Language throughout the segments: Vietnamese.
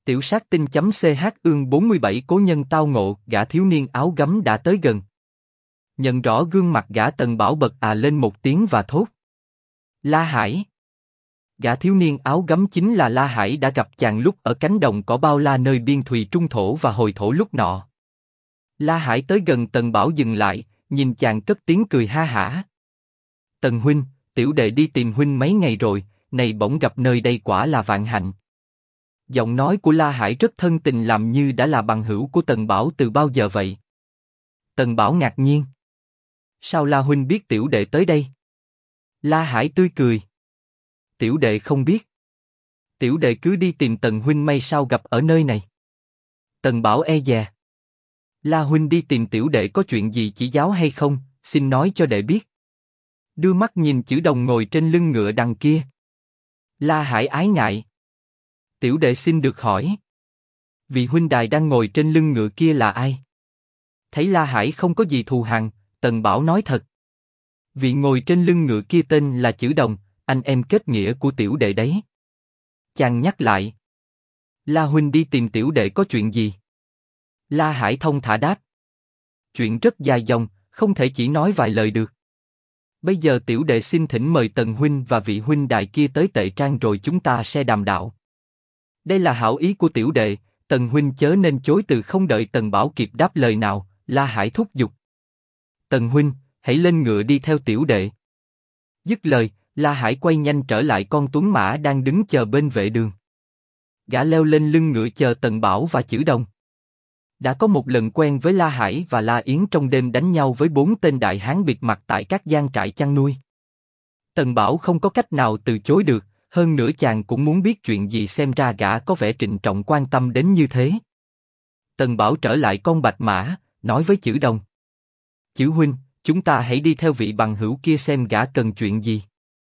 Tiểu sát tinh.ch ương 47 cố nhân tao ngộ, gã thiếu niên áo gấm đã tới gần. Nhận rõ gương mặt gã, Tần Bảo bật lên một tiếng và thốt. La Hải. Gã thiếu niên áo gấm chính là La Hải đã gặp chàng lúc ở cánh đồng cỏ bao la nơi biên thùy trung thổ và hồi thổ lúc nọ. La Hải tới gần Tần Bảo dừng lại, nhìn chàng cất tiếng cười ha hả. Tần huynh, tiểu đệ đi tìm huynh mấy ngày rồi, này bỗng gặp nơi đây quả là vạn hạnh. Giọng nói của La Hải rất thân tình, làm như đã là bằng hữu của Tần Bảo từ bao giờ vậy. Tần Bảo ngạc nhiên. Sao La huynh biết tiểu đệ tới đây? La Hải tươi cười. Tiểu đệ không biết. Tiểu đệ cứ đi tìm Tần huynh may sao gặp ở nơi này. Tần Bảo e dè. La huynh đi tìm tiểu đệ có chuyện gì chỉ giáo hay không, xin nói cho đệ biết. Đưa mắt nhìn chữ đồng ngồi trên lưng ngựa đằng kia. La Hải ái ngại. Tiểu đệ xin được hỏi. Vị huynh đài đang ngồi trên lưng ngựa kia là ai? Thấy La Hải không có gì thù hằn, Tần Bảo nói thật. Vị ngồi trên lưng ngựa kia tên là Chữ Đồng, anh em kết nghĩa của tiểu đệ đấy. Chàng nhắc lại. La huynh đi tìm tiểu đệ có chuyện gì? La Hải thông thả đáp. Chuyện rất dài dòng, không thể chỉ nói vài lời được. Bây giờ tiểu đệ xin thỉnh mời Tần huynh và vị huynh đài kia tới Tệ Trang rồi chúng ta sẽ đàm đạo. Đây là hảo ý của tiểu đệ, Tần huynh chớ nên chối từ. Không đợi Tần Bảo kịp đáp lời nào, La Hải thúc giục. Tần huynh, hãy lên ngựa đi theo tiểu đệ. Dứt lời, La Hải quay nhanh trở lại con tuấn mã đang đứng chờ bên vệ đường. Gã leo lên lưng ngựa chờ Tần Bảo và Chữ Đồng. Đã có một lần quen với La Hải và La Yến trong đêm đánh nhau với 4 tên đại hán bịt mặt tại các gian trại chăn nuôi. Tần Bảo không có cách nào từ chối được, hơn nữa chàng cũng muốn biết chuyện gì, xem ra gã có vẻ trịnh trọng quan tâm đến như thế. Tần Bảo trở lại con bạch mã, nói với Chữ Đồng. Chữ huynh, chúng ta hãy đi theo vị bằng hữu kia xem gã cần chuyện gì.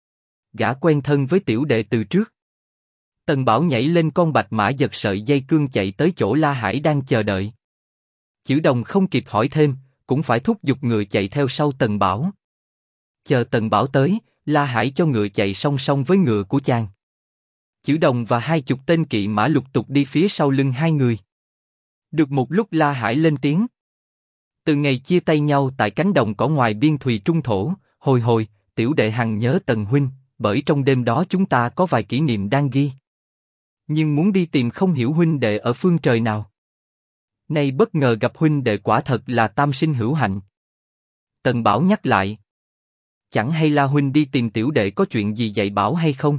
Gã quen thân với tiểu đệ từ trước. Tần Bảo nhảy lên con bạch mã, giật sợi dây cương chạy tới chỗ La Hải đang chờ đợi. Chữ Đồng không kịp hỏi thêm, cũng phải thúc giục ngựa chạy theo sau Tần Bảo. Chờ Tần Bảo tới, La Hải cho ngựa chạy song song với ngựa của chàng. Chữ Đồng và 20 tên kỵ mã lục tục đi phía sau lưng hai người. Được một lúc La Hải lên tiếng. Từ ngày chia tay nhau tại cánh đồng cỏ ngoài biên thùy trung thổ, hồi tiểu đệ hằng nhớ Tần huynh, bởi trong đêm đó chúng ta có vài kỷ niệm đang ghi. Nhưng muốn đi tìm không hiểu huynh đệ ở phương trời nào. Nay bất ngờ gặp huynh đệ quả thật là tam sinh hữu hạnh. Tần Bảo nhắc lại. Chẳng hay La huynh đi tìm tiểu đệ có chuyện gì dạy bảo hay không?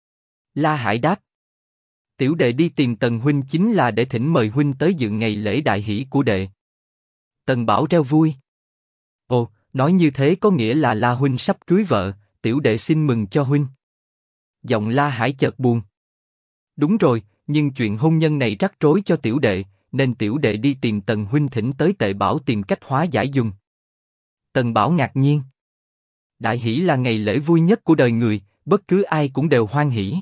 La Hải đáp. Tiểu đệ đi tìm Tần huynh chính là để thỉnh mời huynh tới dự ngày lễ đại hỷ của đệ. Tần Bảo reo vui. Ồ, nói như thế có nghĩa là La huynh sắp cưới vợ, tiểu đệ xin mừng cho huynh. Giọng La Hải chợt buồn. Đúng rồi, nhưng chuyện hôn nhân này rắc rối cho tiểu đệ, nên tiểu đệ đi tìm Tần huynh thỉnh tới Tệ Bảo tìm cách hóa giải dùng. Tần Bảo ngạc nhiên. Đại hỷ là ngày lễ vui nhất của đời người, bất cứ ai cũng đều hoan hỷ.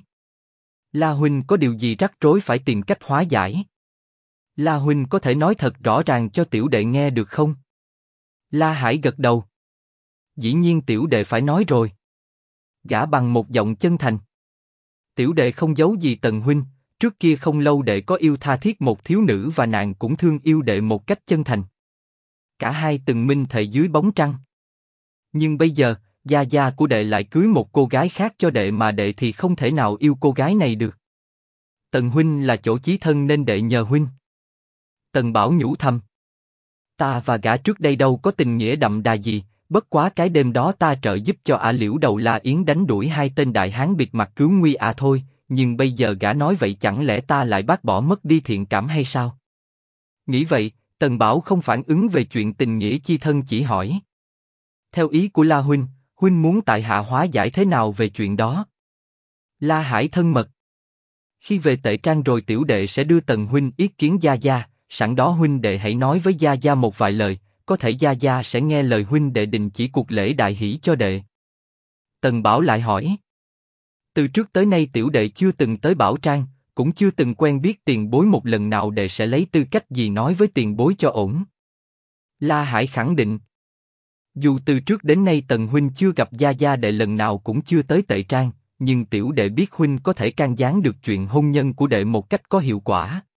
La huynh có điều gì rắc rối phải tìm cách hóa giải? La huynh có thể nói thật rõ ràng cho tiểu đệ nghe được không? La Hải gật đầu. Dĩ nhiên tiểu đệ phải nói rồi. Gã bằng một giọng chân thành. Tiểu đệ không giấu gì Tần huynh, trước kia không lâu đệ có yêu tha thiết một thiếu nữ và nàng cũng thương yêu đệ một cách chân thành. Cả hai từng minh thệ dưới bóng trăng. Nhưng bây giờ, gia gia của đệ lại cưới một cô gái khác cho đệ mà đệ thì không thể nào yêu cô gái này được. Tần huynh là chỗ chí thân nên đệ nhờ huynh. Tần Bảo nhủ thầm. Ta và gã trước đây đâu có tình nghĩa đậm đà gì, bất quá cái đêm đó ta trợ giúp cho ả Liễu Đầu La Yến đánh đuổi 2 tên đại hán bịt mặt cứu nguy ả thôi, nhưng bây giờ gã nói vậy chẳng lẽ ta lại bác bỏ mất đi thiện cảm hay sao? Nghĩ vậy, Tần Bảo không phản ứng về chuyện tình nghĩa chi thân, chỉ hỏi. Theo ý của La huynh, huynh muốn tại hạ hóa giải thế nào về chuyện đó? La Hải thân mật. Khi về Tệ Trang rồi tiểu đệ sẽ đưa Tần huynh yết kiến gia gia, sẵn đó huynh đệ hãy nói với gia gia một vài lời, có thể gia gia sẽ nghe lời huynh đệ đình chỉ cuộc lễ đại hỷ cho đệ. Tần Bảo lại hỏi. Từ trước tới nay tiểu đệ chưa từng tới Bảo Trang, cũng chưa từng quen biết tiền bối một lần nào, đệ sẽ lấy tư cách gì nói với tiền bối cho ổn? La Hải khẳng định. Dù từ trước đến nay Tần huynh chưa gặp gia gia đệ lần nào cũng chưa tới Tệ Trang, nhưng tiểu đệ biết huynh có thể can gián được chuyện hôn nhân của đệ một cách có hiệu quả.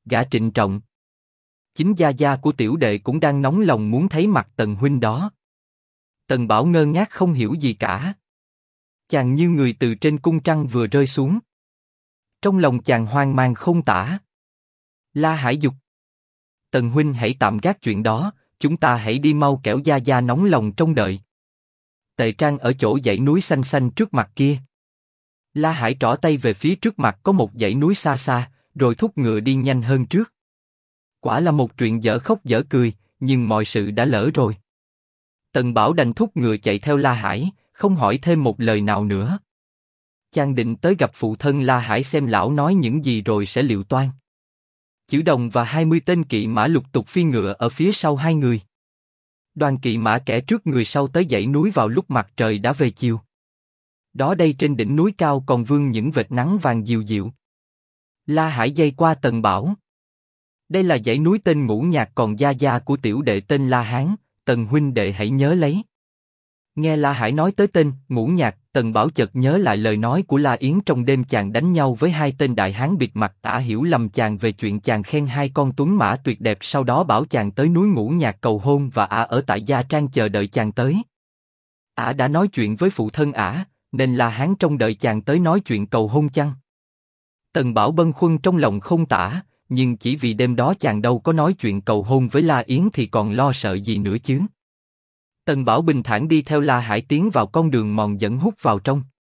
Gã trịnh trọng. Chính gia gia của tiểu đệ cũng đang nóng lòng muốn thấy mặt Tần huynh đó. Tần Bảo ngơ ngác không hiểu gì cả. Chàng như người từ trên cung trăng vừa rơi xuống. Trong lòng chàng hoang mang không tả. La Hải dục. Tần huynh hãy tạm gác chuyện đó, chúng ta hãy đi mau kẻo gia gia nóng lòng trông đợi. Tề Trang ở chỗ dãy núi xanh xanh trước mặt kia. La Hải trỏ tay về phía trước mặt có một dãy núi xa xa, rồi thúc ngựa đi nhanh hơn trước. Quả là một chuyện dở khóc dở cười, nhưng mọi sự đã lỡ rồi. Tần Bảo đành thúc ngựa chạy theo La Hải, không hỏi thêm một lời nào nữa. Chàng định tới gặp phụ thân La Hải xem lão nói những gì rồi sẽ liệu toan. Chữ Đồng và 20 tên kỵ mã lục tục phi ngựa ở phía sau hai người. Đoàn kỵ mã kẻ trước người sau tới dãy núi vào lúc mặt trời đã về chiều. Đó đây trên đỉnh núi cao còn vương những vệt nắng vàng dịu dịu. La Hải dây qua Tần Bảo. Đây là dãy núi tên Ngũ Nhạc, còn gia gia của tiểu đệ tên La Hán, Tần huynh đệ hãy nhớ lấy. Nghe La Hải nói tới tên Ngũ Nhạc, Tần Bảo chợt nhớ lại lời nói của La Yến trong đêm chàng đánh nhau với hai tên đại hán bịt mặt. Ả hiểu lầm chàng về chuyện chàng khen hai con tuấn mã tuyệt đẹp, sau đó bảo chàng tới núi Ngũ Nhạc cầu hôn và Ả ở tại gia trang chờ đợi chàng tới. Ả đã nói chuyện với phụ thân Ả, nên La Hán trông đợi chàng tới nói chuyện cầu hôn chăng? Tần Bảo bâng khuâng trong lòng không tả, nhưng chỉ vì đêm đó chàng đâu có nói chuyện cầu hôn với La Yến thì còn lo sợ gì nữa chứ? Tần Bảo bình thản đi theo La Hải tiến vào con đường mòn dẫn hút vào trong.